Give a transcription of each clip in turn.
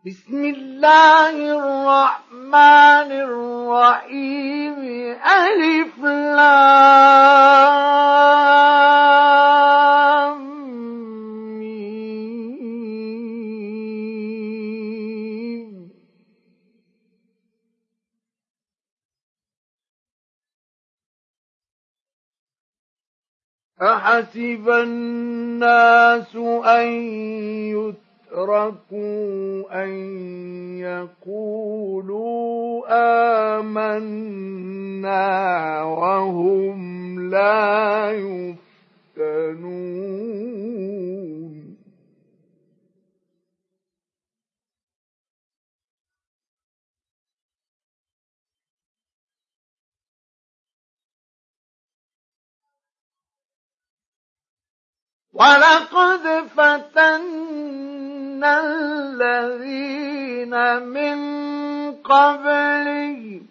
بسم الله الرحمن الرحيم ألف لام ميم أحسب الناس أن يتركوا أن يقولوا آمنا وهم لا يفتنون ولقد فتنا الذين من قبلهم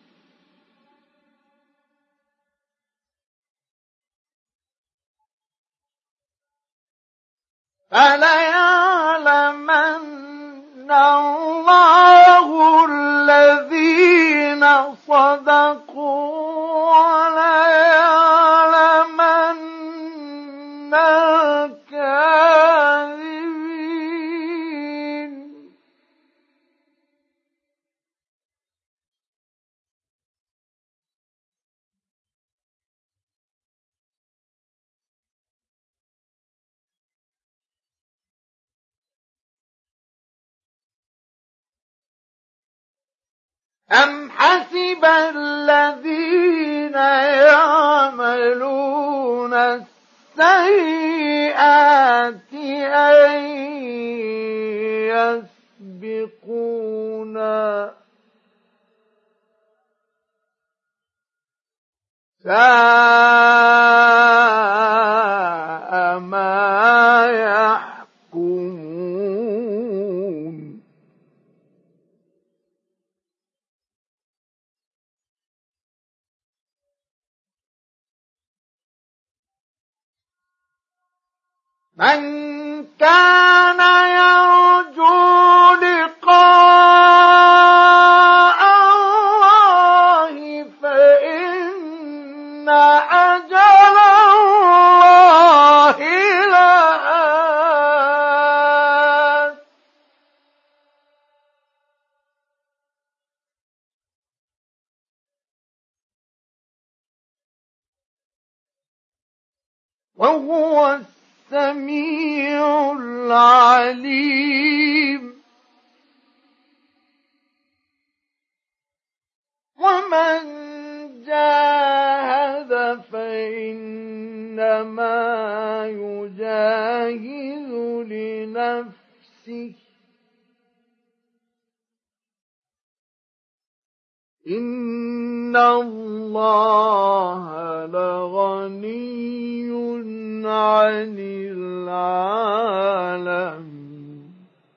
فليعلمن الله الذين صدقوا وليعلمن الكاذبين أم حسب الذين يعملون السيئات أن يسبقونا ساء ما يحكمون من كان يرجو لقاء الله فإن أجل الله لآت وهو السميع العليم ومن جاهد فإنما يجاهد لنفسه إن الله لغني عن العالمين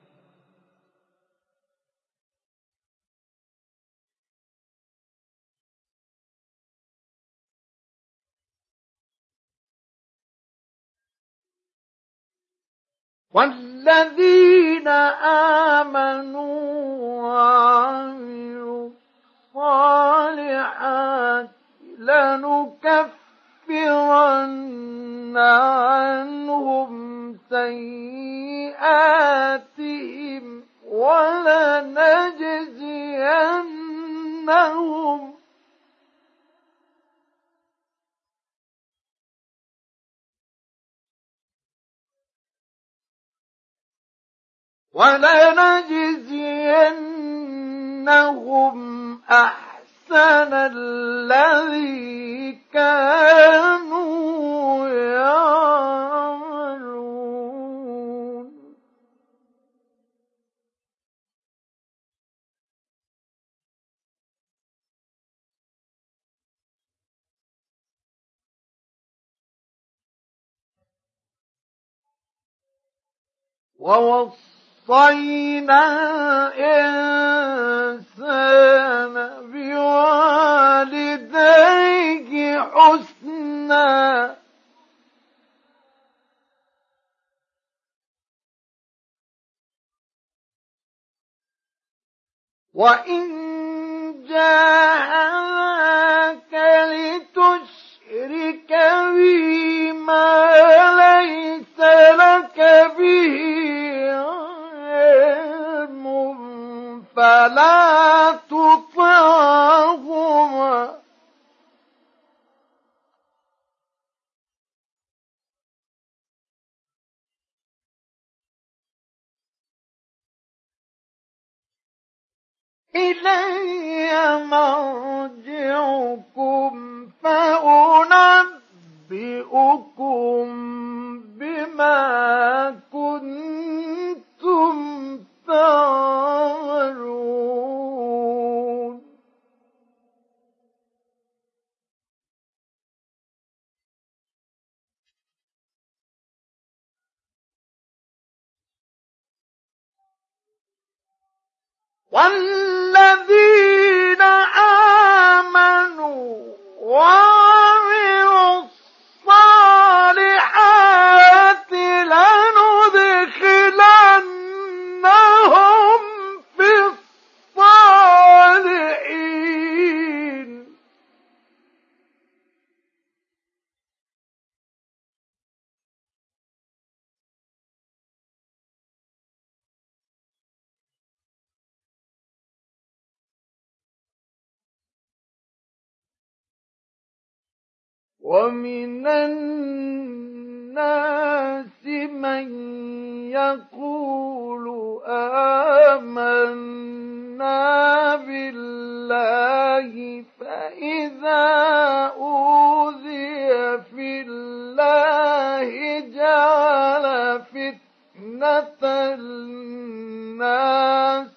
والذين آمنوا وعملوا الصالحات لنكفرن عنهم سيئاتهم ولنجزينهم أحسن الذي كانوا يعملون ووصينا الإنسان بوالديه حسنا وإن جاهداك لتشرك بي ما ليس لك به علم فلا تطعهما إلي مرجعكم فأنبئكم بما كنتم تعملون والذين آمنوا وعملوا الصالحات لندخلنهم في الصالحين ومن الناس من يقول آمنا بالله فإذا أوذي في الله جعل فتنة الناس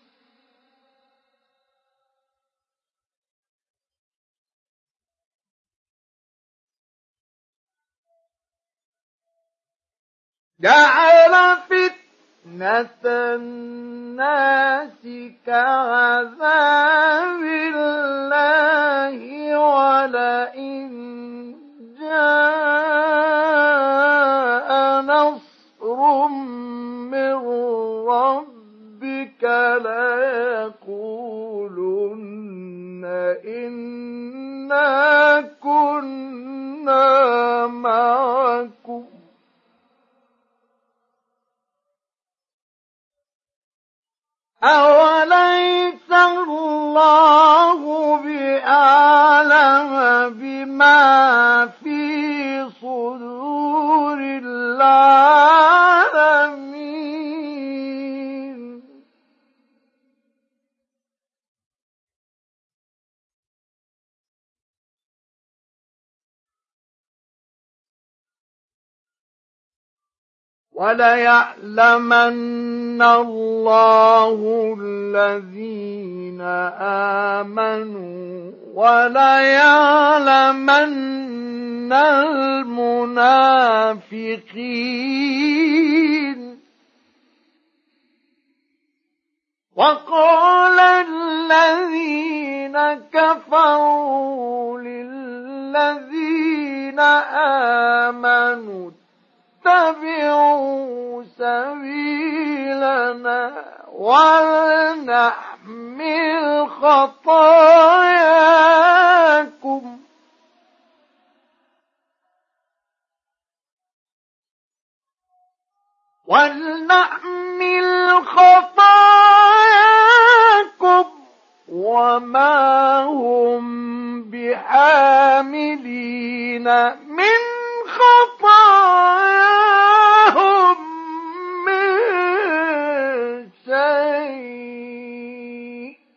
كعذاب الله ولئن جاء نصر من ربك ليقولن إنا كنا معكم أوليس الله بأعلم بما في صدور العالمين وليعلمن الله الذين آمنوا وليعلمن المنافقين وقال الذين كفروا للذين آمنوا اتبعوا سبيلنا ولنحمل خطاياكم وما هم بحاملين من خطاياهم من شيء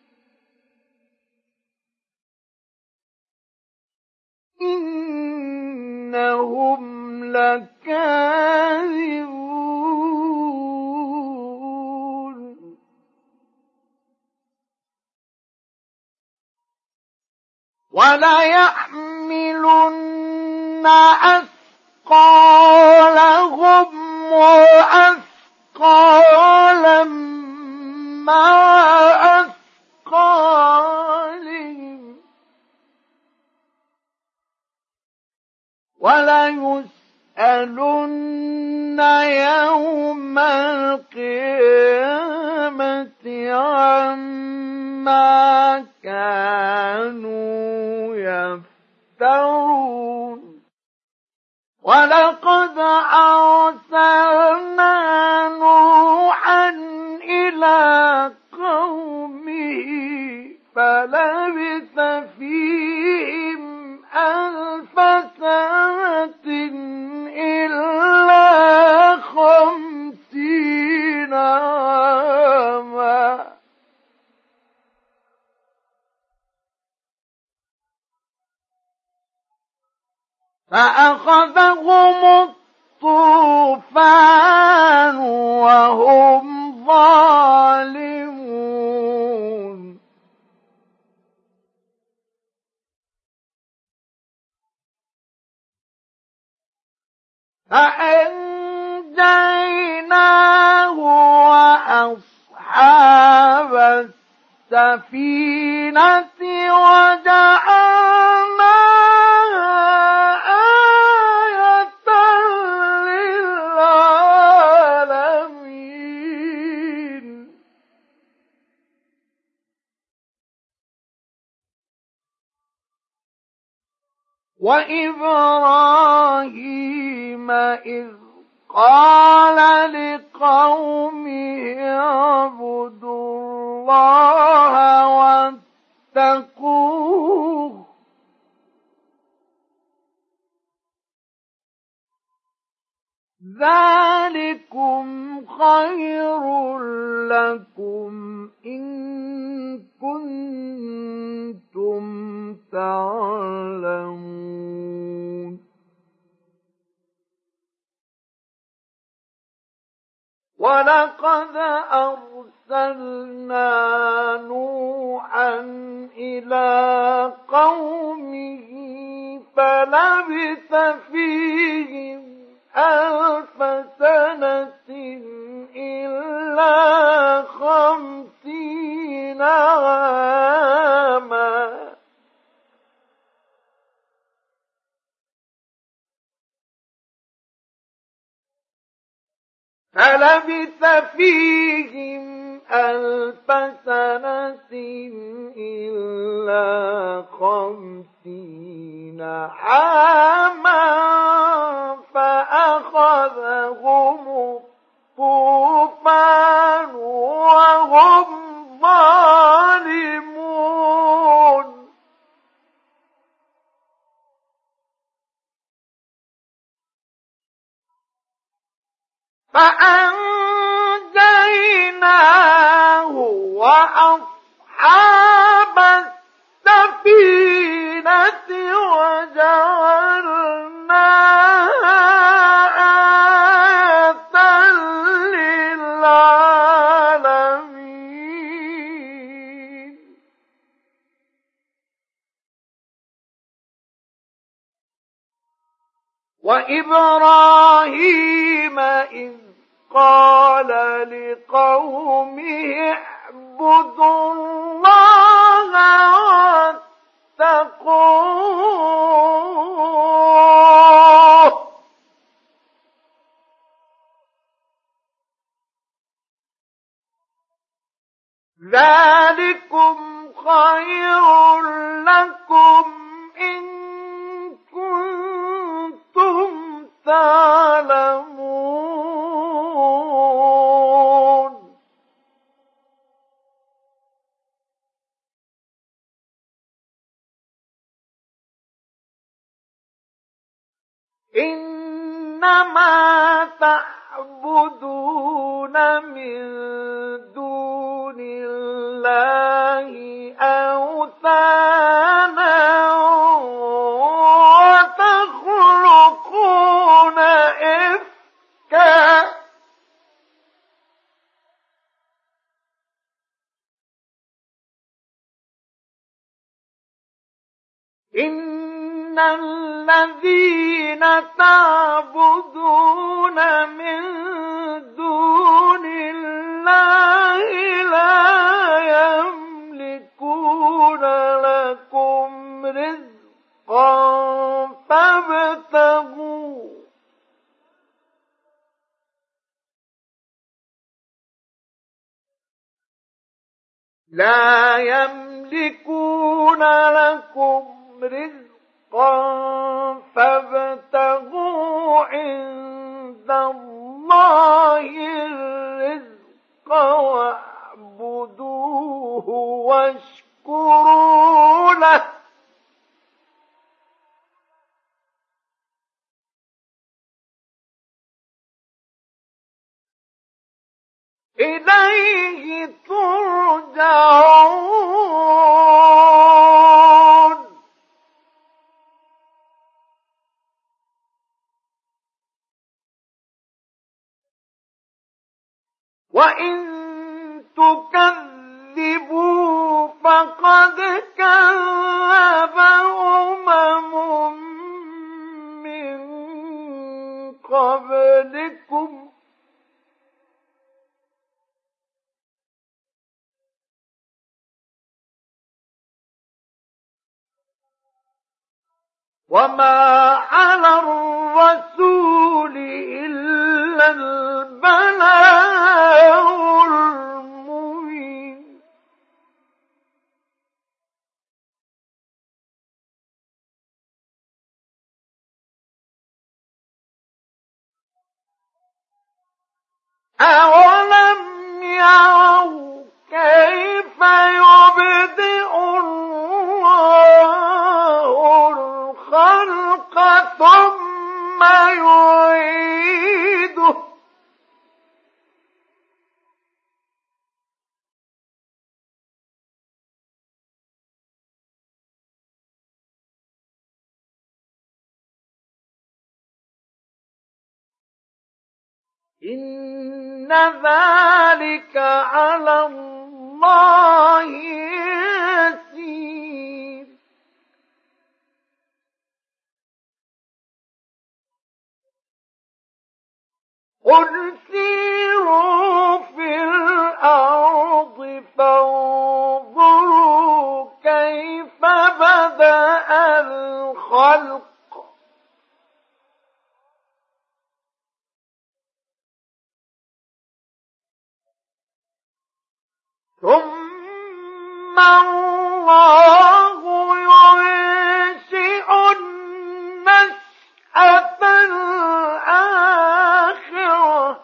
إنهم لكاذبون وليحملن أثقالهم وأثقالا مع أثقالهم وليسألن يوم القيامة عما إلى قومه فلبث فيهم 1000 سنة إلا 50 عاما فأخذهم الطوفان وهم ظالمون فأنجيناه وأصحاب السفينة وجعلناها آية للعالمين وإبراهيم إذ قال لقومه اعبدوا الله واتقوه ذلكم خير لكم إن كنتم تعلمون ولقد أرسلنا نوحا إلى قومه فلبث فيهم 1000 سنة إلا 50 عاما فلبث فيهم 1000 سنة إلا 50 عاما فأخذهم الطوفان وهم ظالمون فأنجيناه وأصحاب السفينة وجعلناها آية للعالمين وإبراهيم إذ قال لقومه اعبدوا الله واتقوه ذلكم خير لكم إن كنتم تعلمون إنما تعبدون من دون الله أوثانا وتخلقون إفكا إن الذين تعبدون من دون الله لا يملكون لكم رزقا فابتغوا لا يملكون لكم رزقا فابتغوا عند الله الرزق فاعبدوه واشكروا له إليه ترجعون وإن تكذبوا فقد كذب من قبلكم وما على الرسول إلا البلاغ المبين أولم يروا كيف يبدئ الله الخلق ثم يعيده إن ذلك على الله يسير قل سيروا في الأرض فانظروا كيف بدأ الخلق ثم الله ينشئ النشأة الآخرة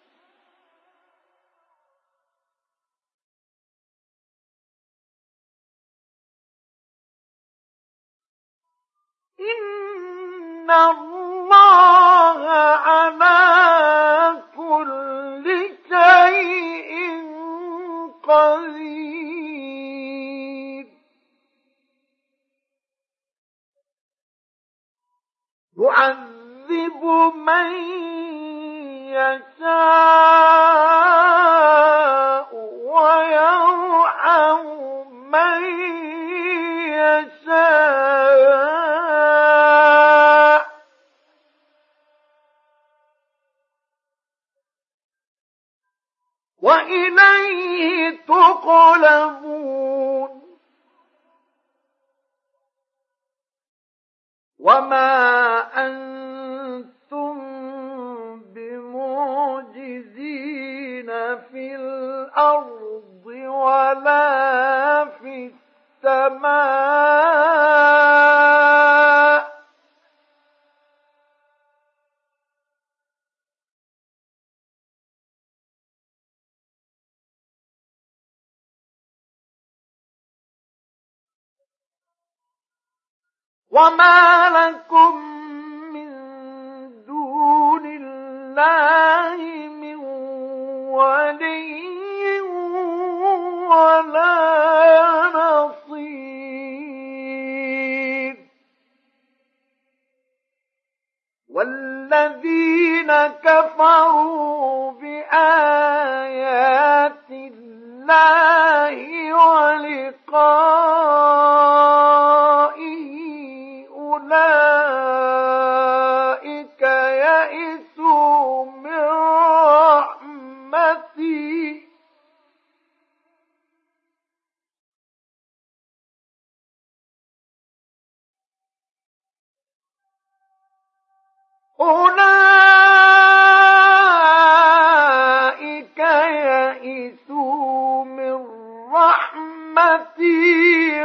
إن الله على كل شيء قدير يعذب من يشاء ويرحم من يشاء وإليه تقلبون وما أنتم بمعجزين في الأرض ولا في السماء وما لكم من دون الله من ولي ولا نصير والذين كفروا بآيات الله ولقائه أولئك يئسوا من رحمتي أولئك يئسوا من رحمتي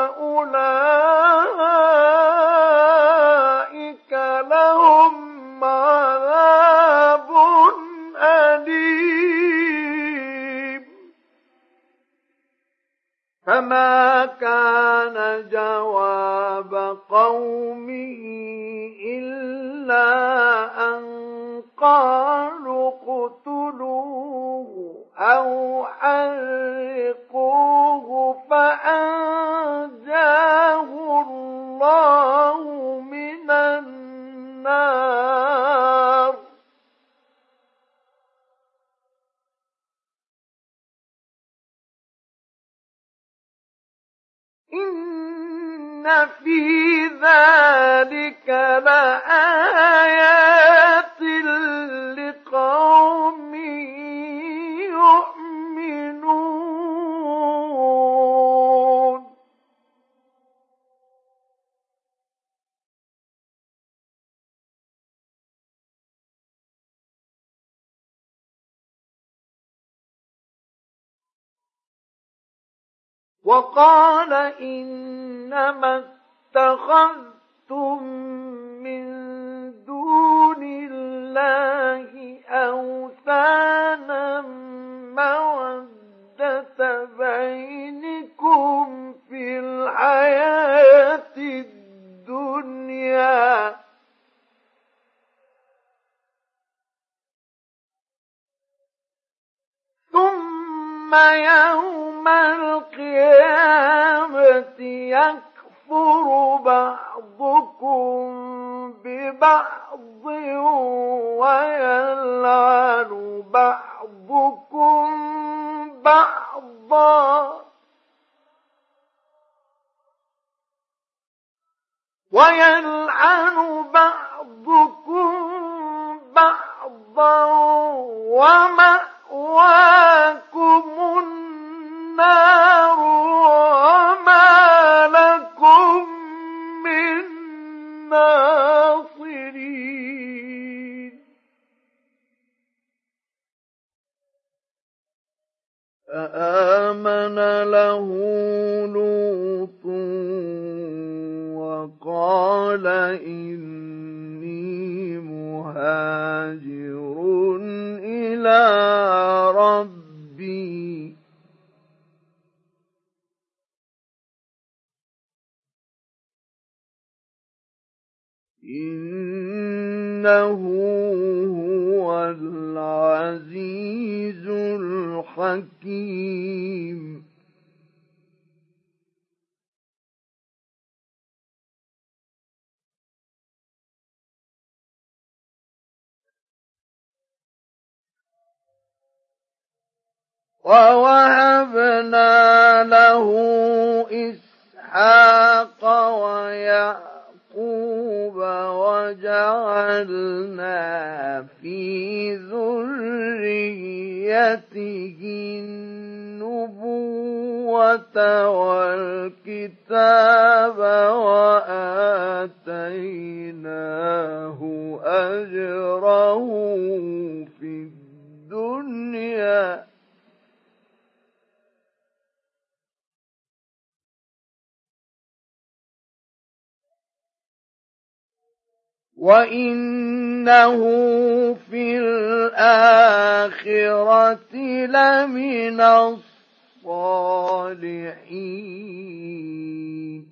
وأولئك لهم عذاب أليم فما كان جواب قومه إلا أن قالوا اقتلوه أو حرقوه فأنجاه الله من النار. إن في ذلك لآيات لقوم يؤمنون. وقال إنما اتخذتم من دون الله أوثانا مودة بينكم في الحياة الدنيا ثم يوم القيامة يكفر بعضكم ببعض ويلعن بعضكم بعضا ومأواكم النار وما لكم من ناصرين. فآمن له لوط وقال إني مهاجر إلى ربي إنه هو العزيز الحكيم. ووهبنا له إسحاق ويعقوب وجعلنا في ذريته النبوة والكتاب وآتيناه أجره في الدنيا وإنه في الآخرة لمن الصالحين.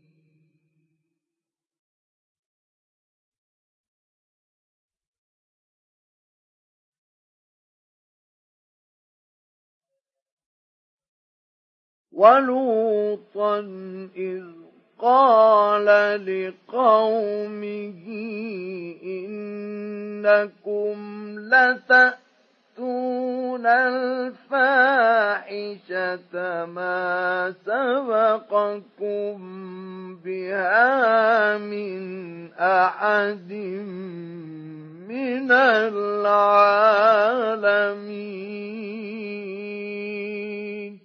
ولوطا إذ قال لقومه إنكم لتأتون الفاحشة ما سبقكم بها من أحد من العالمين.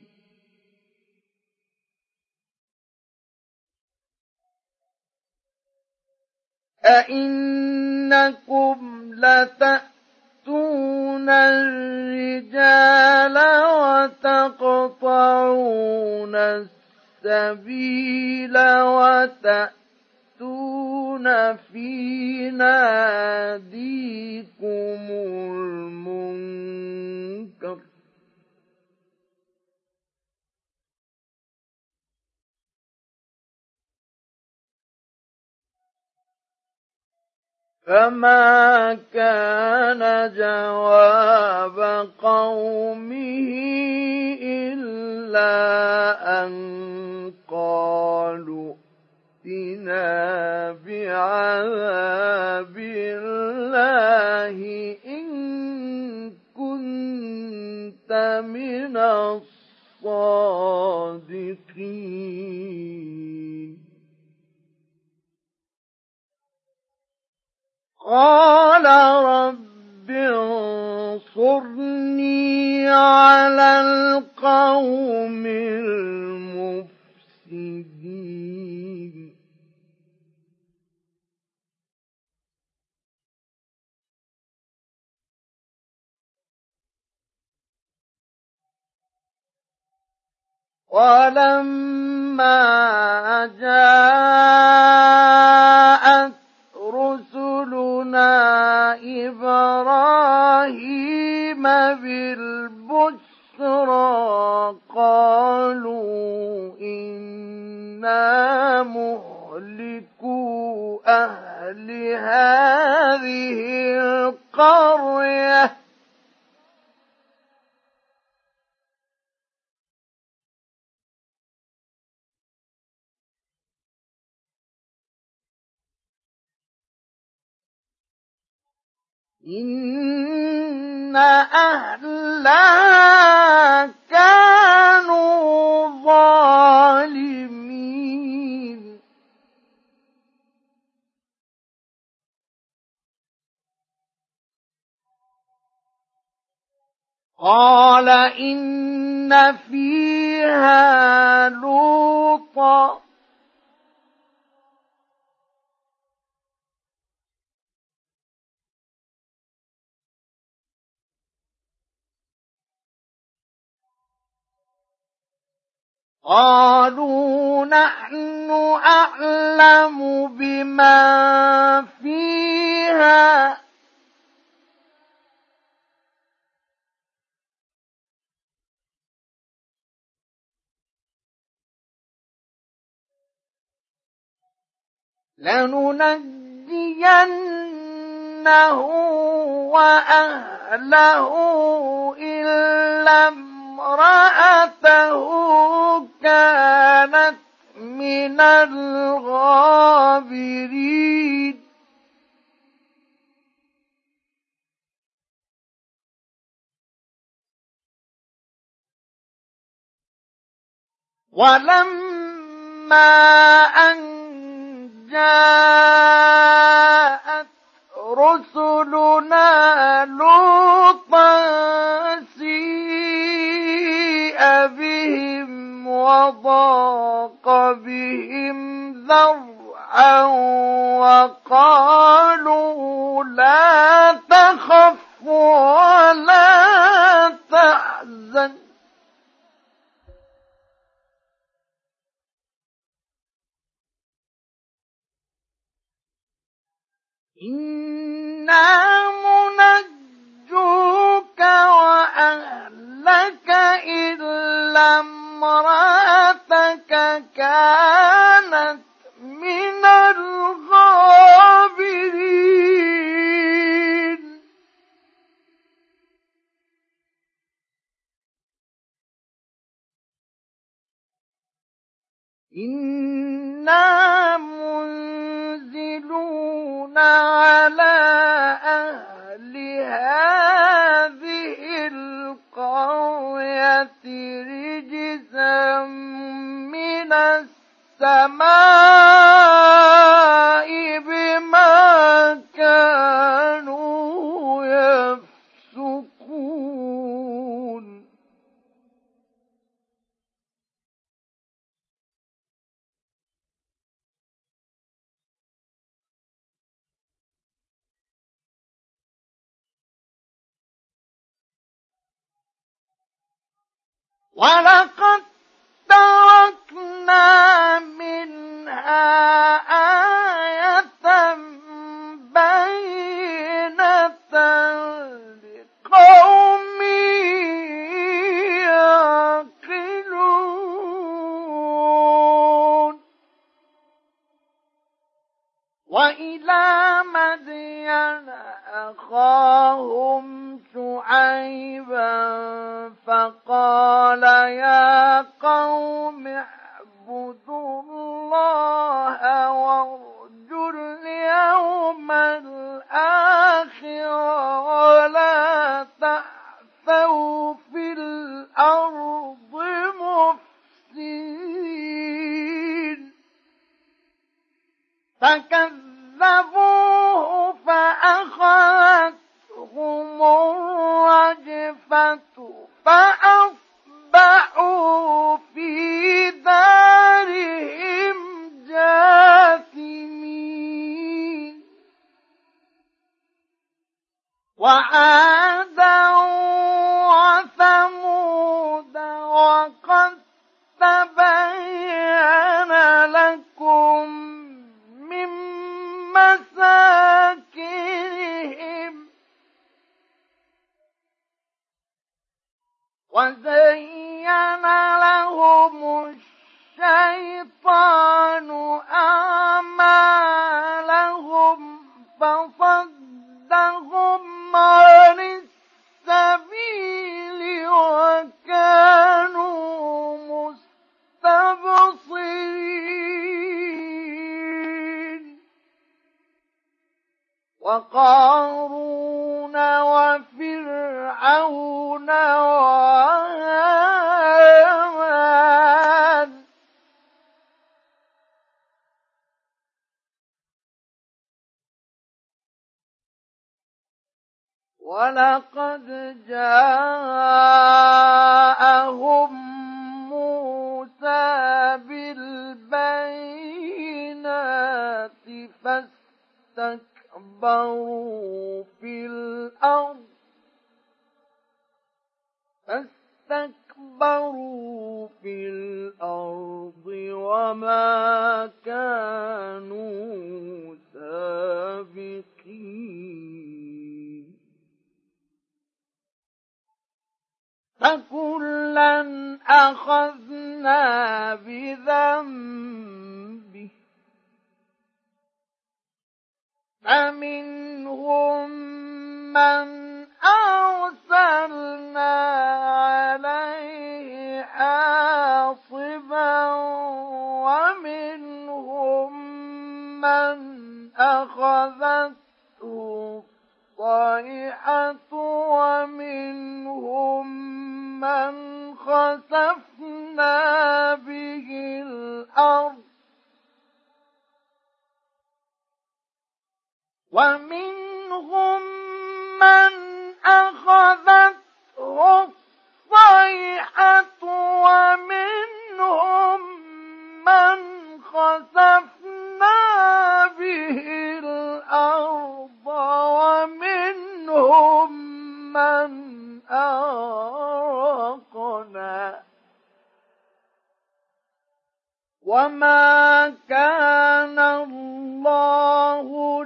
أئنكم لتأتون الرجال وتقطعون السبيل وتأتون في ناديكم المنكر فما كان جواب قومه إلا أن قالوا ائتنا بعذاب الله إن كنت من الصادقين. قال رب انصرني على القوم المفسدين. ولما جاءت رسلنا إبراهيم بالبشرى قالوا إنا مهلكو أهل هذه القرية إن أهلها كانوا ظالمين. قال إن فيها لوطا قالوا نحن أعلم بما فيها لننجينه وأهله إلا امرأته كانت من الغابرين. ولما أن جاءت رسلنا لوطا سيء بهم وضاق بهم ذرعا وقالوا لا تخف ولا تحزن إنا منجوك وأهلك إلا امرأتك كانت من الغابرين. إنا منزلون على أهل هذه القرية رجزا من السماء بما كانوا يفسقون. ولقد تركنا منها آية بينة لقوم يعقلون. وإلى مدين أخاهم شعيبا فقال يا قوم اعبدوا الله وارجوا اليوم الآخر ولا تعثوا في الأرض مفسدين فكذبوه فأخذتهم الرجفة فأصبحوا في دارهم جاثمين وعادا وثمود وقد تبين لكم من مساكنهم وزين لهم الشيطان أعمالهم فصدهم عن السبيل وكانوا مستبصرين وقارون وفرعون وهامان ولقد جاءهم موسى بالبينات فاستكبروا في الأرض وما كانوا سابقين فكلا أخذنا بذنبه فمنهم من أرسلنا عليه حاصبا ومنهم من أخذته الصيحة ومنهم من خسفنا به الأرض ومنهم من أخذته الصيحة ومنهم من خسفنا به الأرض ومنهم من أغرقنا وما كان الله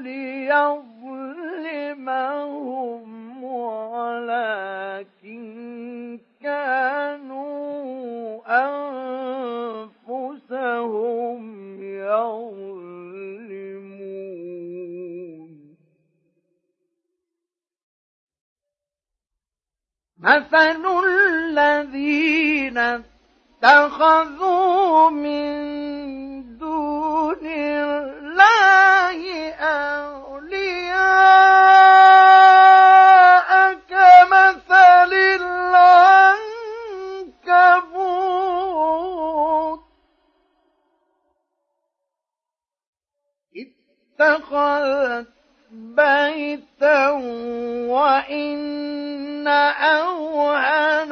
ليظلمهم ولكن كانوا أنفسهم يظلمون مثل الذين اتخذوا من دون الله أولياء كمثل العنكبوت اتخذت بيتا وإن أوهن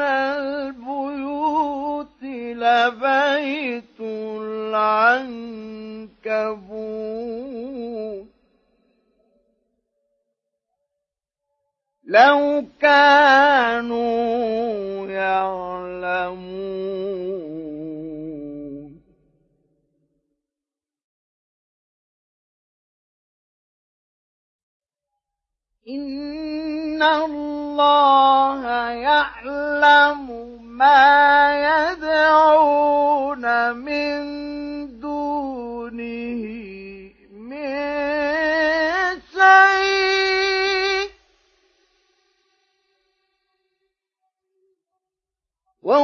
البيوت لبيت العنكبوت لو كانوا يعلمون إن الله يعلم ما يدعون من دونه من شيء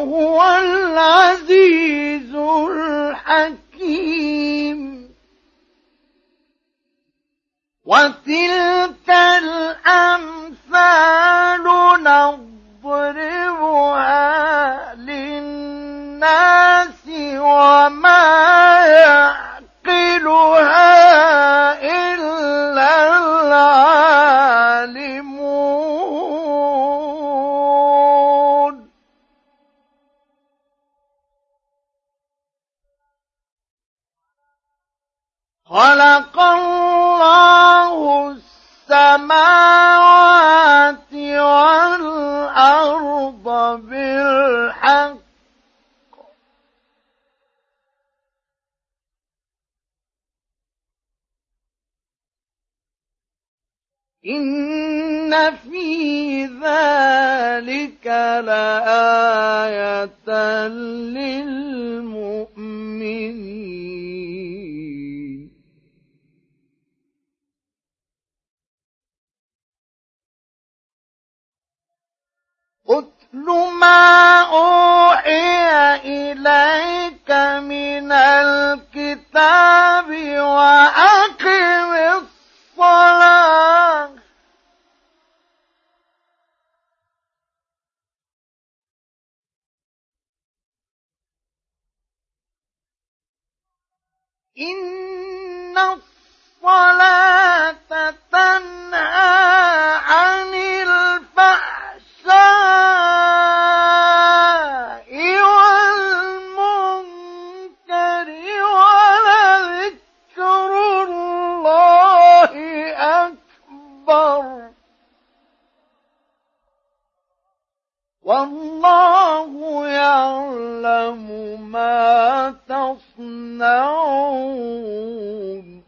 وهو العزيز الحكيم. وتلك الأمثال نضربها للناس وما يعقلها إلا العالمون. خلق الله السماوات والأرض بالحق إن في ذلك لآية للمؤمنين. أتل ما أوحي إليك من الكتاب وأقم الصلاة إن الصلاة تنهى عن الفحشاء والمنكر ولذكر الله أكبر والله يعلم ما تصنعون.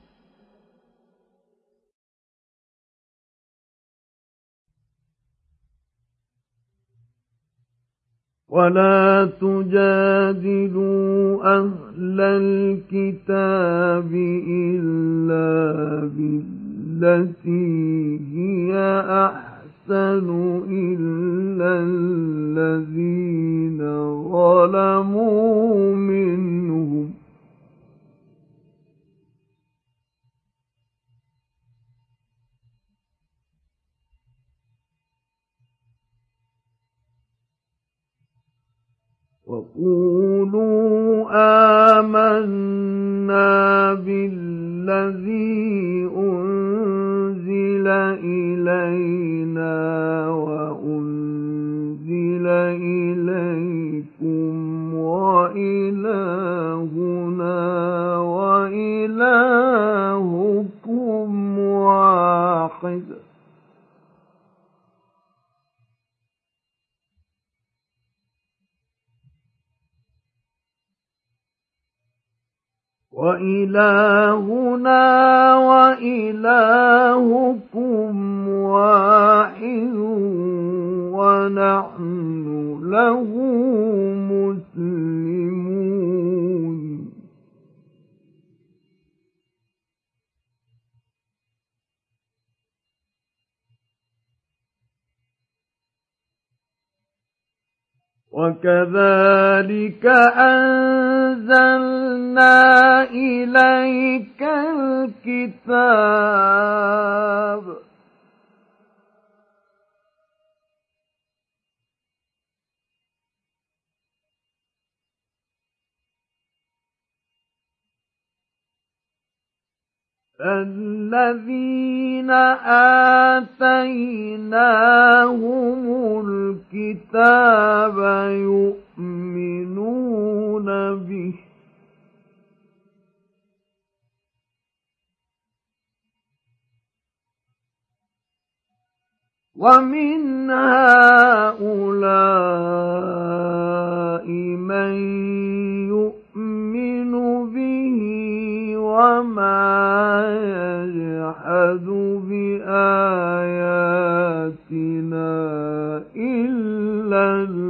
ولا تجادلوا أهل الكتاب إلا بالتي هي أحسن إلا الذين ظلموا منهم وقولوا آمنا بالذي أنزل إلينا وأنزل إليكم وإلهنا وإلهكم واحد وإلهنا وإلهكم واحد ونحن له مسلمون. وكذلك أنزلنا إليك الكتاب الذين آتيناهم الكتاب يؤمنون به ومن هؤلاء من يؤمن به وما يجحد بآياتنا إلا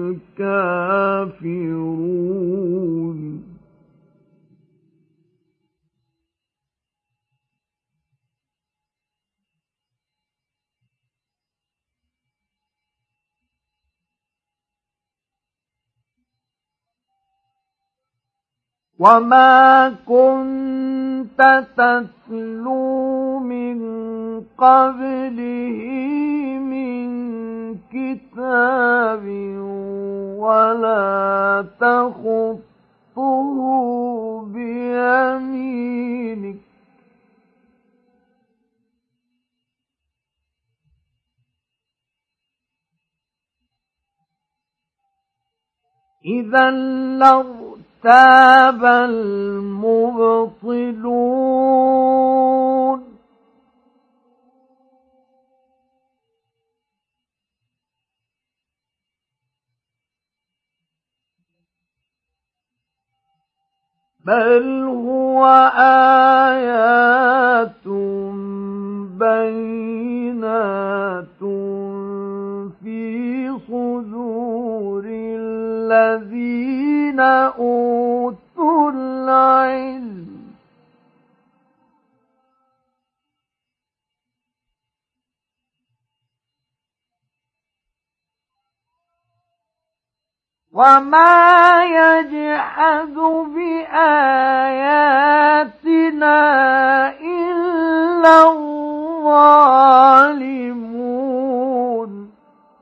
الكافرون. وما كنت تتلو من قبله من كتاب ولا تخطه بيمينك إذا لارتاب المبطلون بل هو آيات بينات في صدور الذين أوتوا العلم وما يجحد بآياتنا إلا الظالمون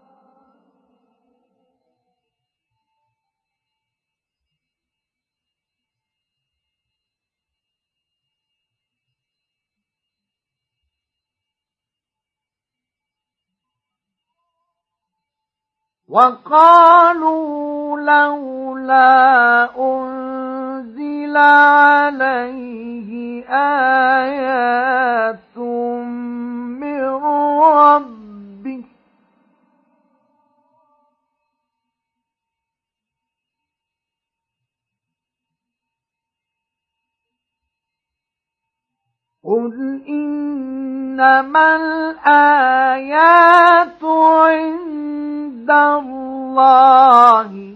وقالوا لولا أنزل عليه آيات من ربه قل إنما الآيات عند الله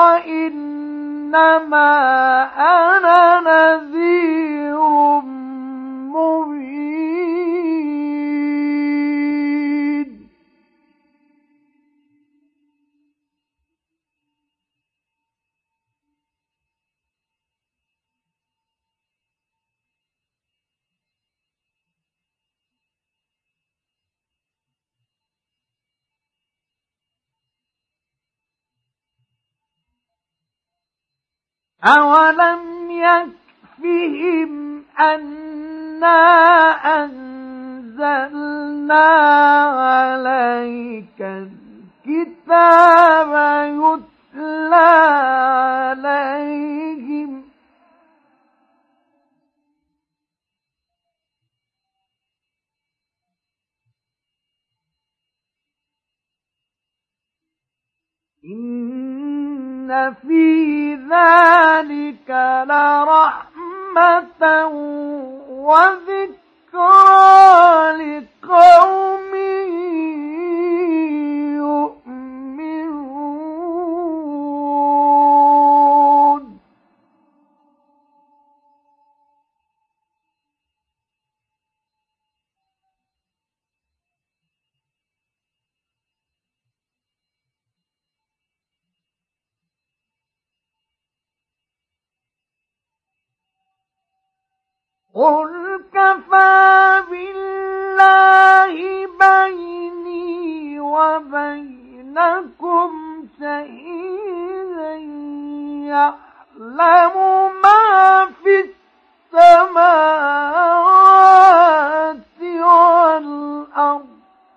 وإنما أنا نذير مبين أولم يكفهم أنا أنزلنا عليك الكتاب يتلى عليهم إن في ذلك لرحمة وذكرى لقوم يؤمنون قل كفى بالله بيني وبينكم شهيدا يعلم ما في السماوات والأرض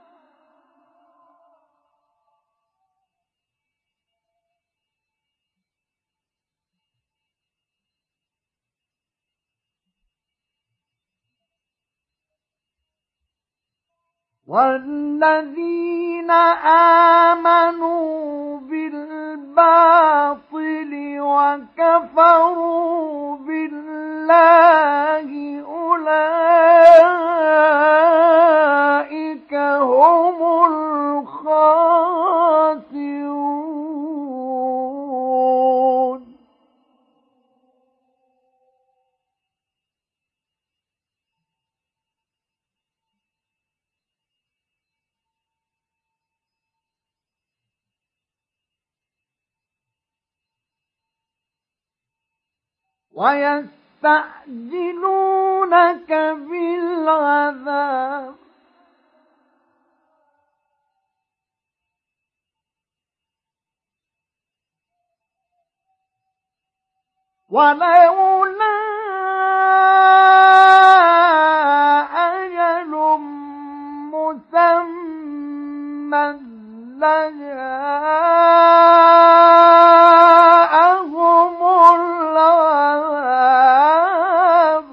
والذين آمنوا بالباطل وكفروا بالله أولئك هم الخاسرون ويستعجلونك بالعذاب ولولا أجل مسمى لجاءهم العذاب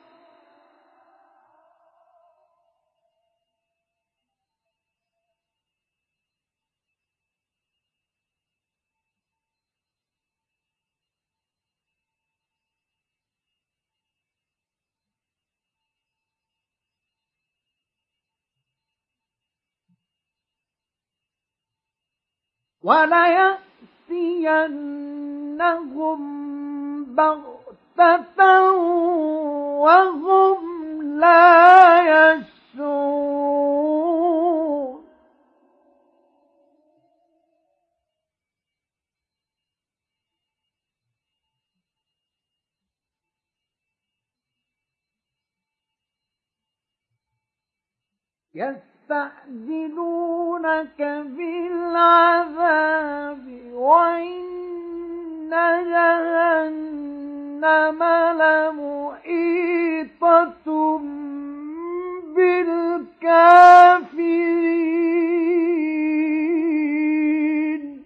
وليأتينهم بغتة وهم لا يشعرون يستعجلونك بالعذاب وإن جهنم لمحيطة بالكافرين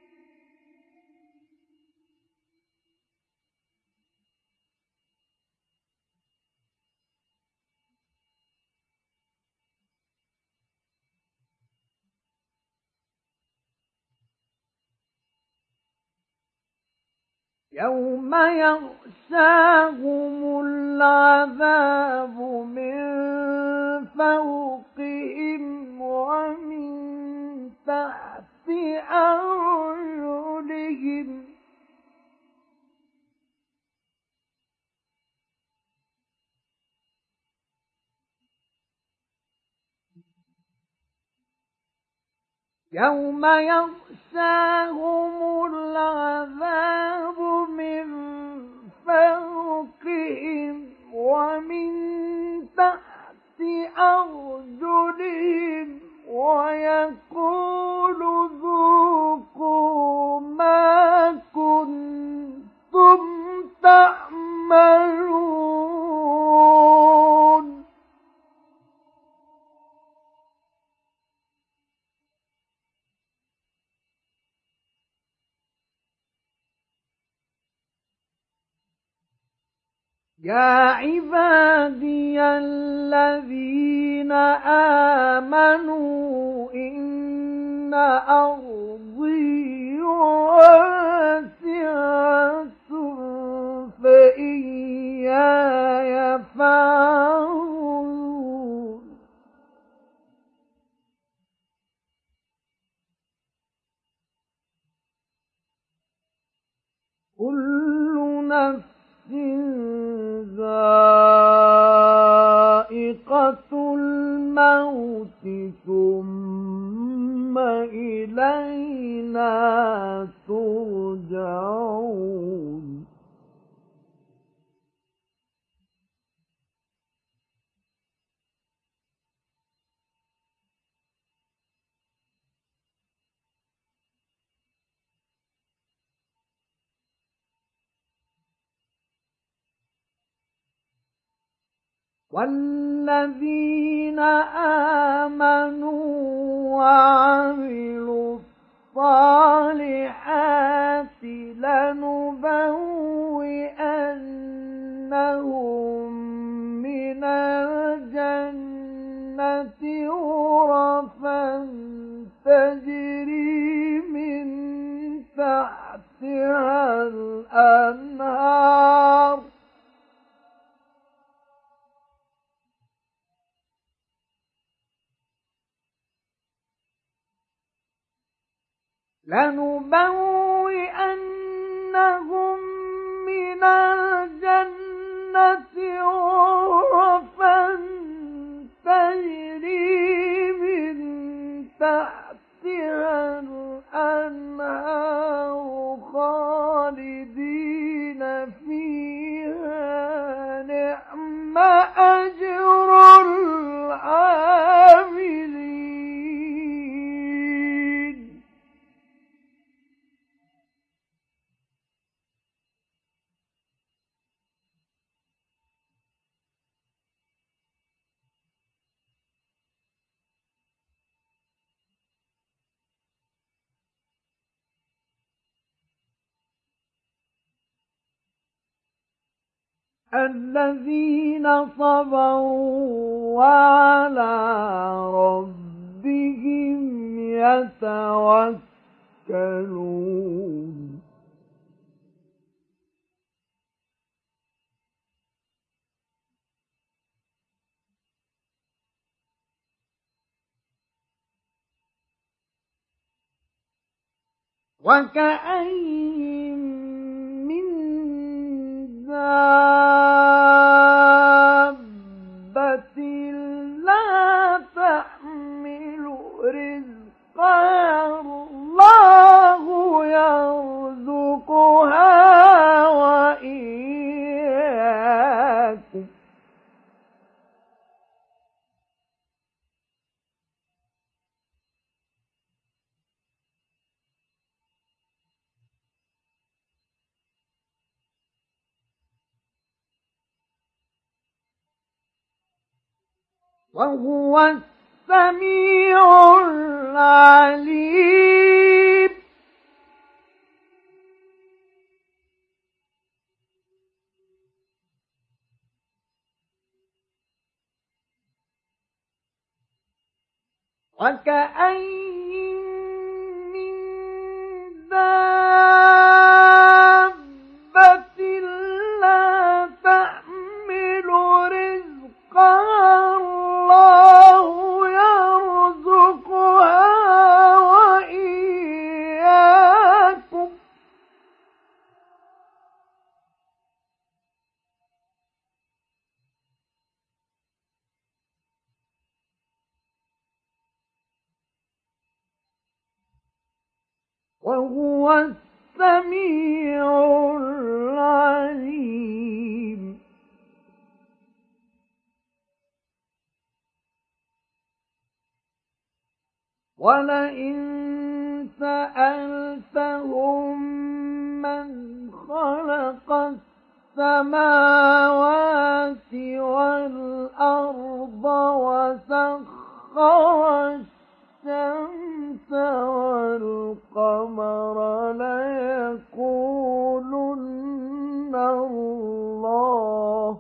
يوم يغشاهم العذاب من فوقهم ومن تحت أرجلهم يوم يغشاهم العذاب من فوقهم ومن تحت أرجلهم ويقول ذوقوا ما كنتم تعملون يا عبادي الذين آمنوا إن أرضي واسعة فإياي فاعبدون كل نفس ذائقة الموت ثم إلينا ترجعون والذين آمنوا وعملوا الصالحات لنبوئنهم من الجنة غرفا تجري من تحتها الأنهار لنبوئنهم من الجنة غرفا تجري من تحتها الأنهار خالدين فيها الذين صبروا وعلى ربهم يتوكلون وكأين من دابة لا تحمل رزقها الله يرزقها وإياكم وهو السميع العليم وكأين من دابة لا تحمل رزقها الله يرزقها وإياكم وهو السميع العليم ولئن سألتهم من خلق السماوات والأرض وسخر الشمس والقمر ليقولن الله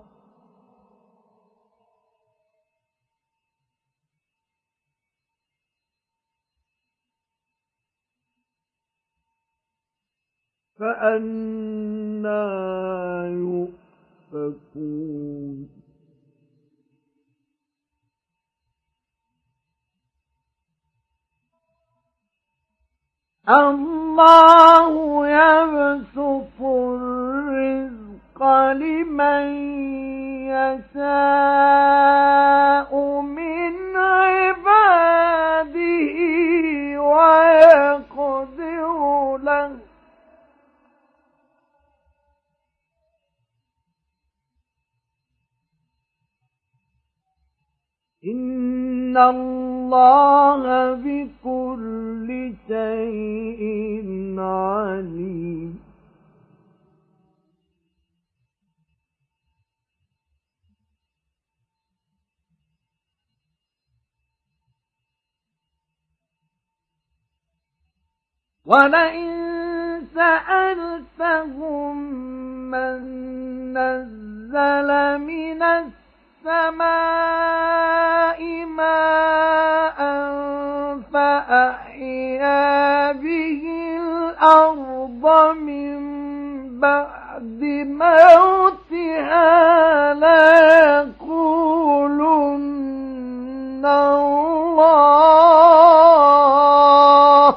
فأنى يؤفكون الله يبسط الرزق لمن يشاء من عباده ويقدر له إن الله بكل شيء عليم ولئن سألتهم من نزل من السماء ماء فأحيا به الأرض من بعد موتها ليقولن الله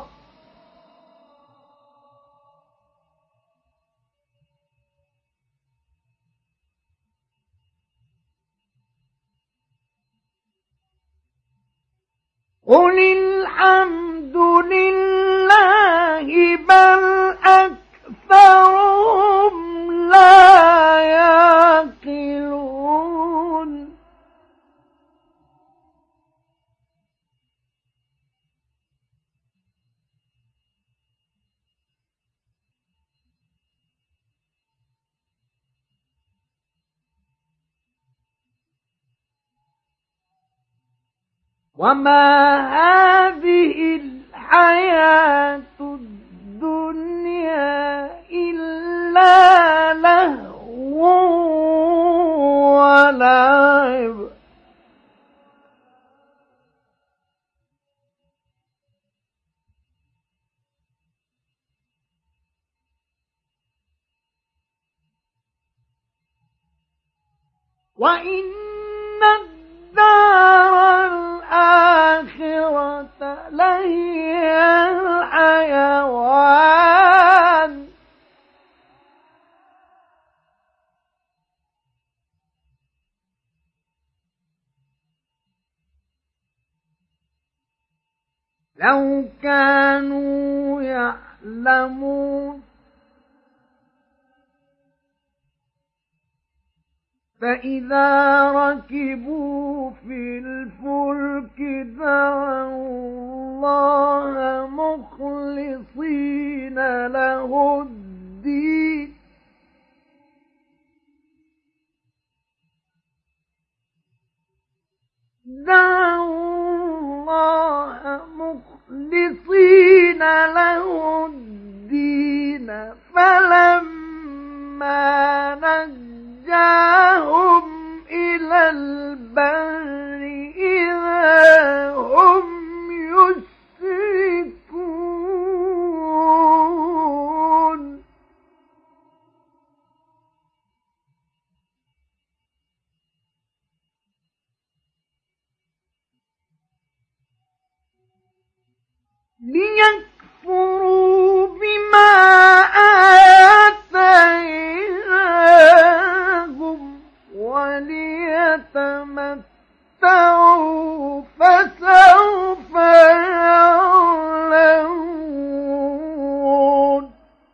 قل الحمد لله بل أكثرهم لا يعقلون وما هذه الحياة الدنيا إلا لهو وإن الدار الآخرة لهي الحيوان لو كانوا يعلمون فإذا ركبوا في الفلك دعوا الله مخلصين له الدين فلما نجاهم إلى البر إذا هم يشركون ليكفروا بما آتيناهم وليتمتعوا فسوف يعلمون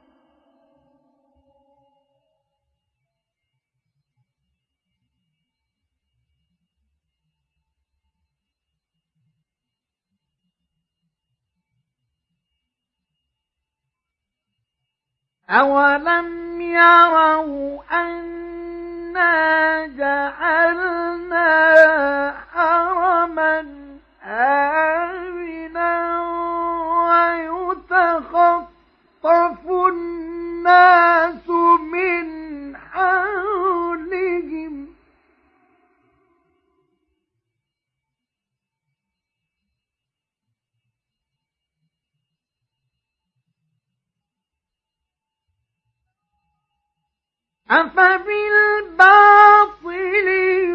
أولم يروا أنا جعلنا حرما آمنا ويتخطف الناس من حولهم أفبالباطل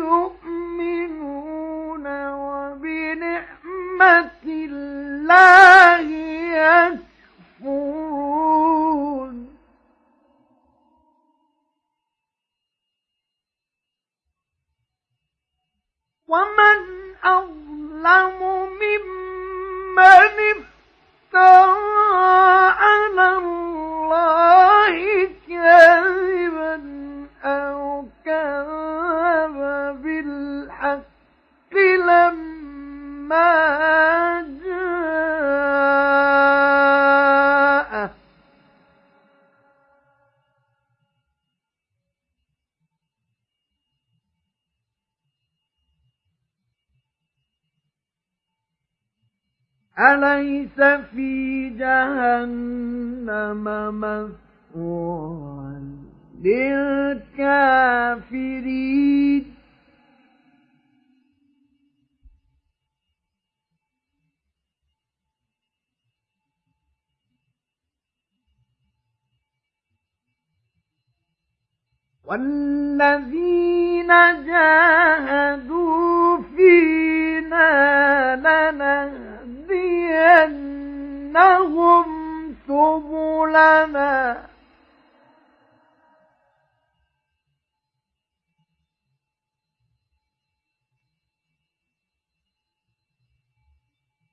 يؤمنون وبنعمة الله يكفرون ومن أظلم ممن افترى على الله كذبا أو كذب بالحق لما جاءه أليس في جهنم مثوى للكافرين والذين جاهدوا فينا لنهدينهم سبلنا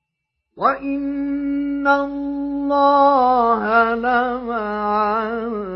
وإن الله لمع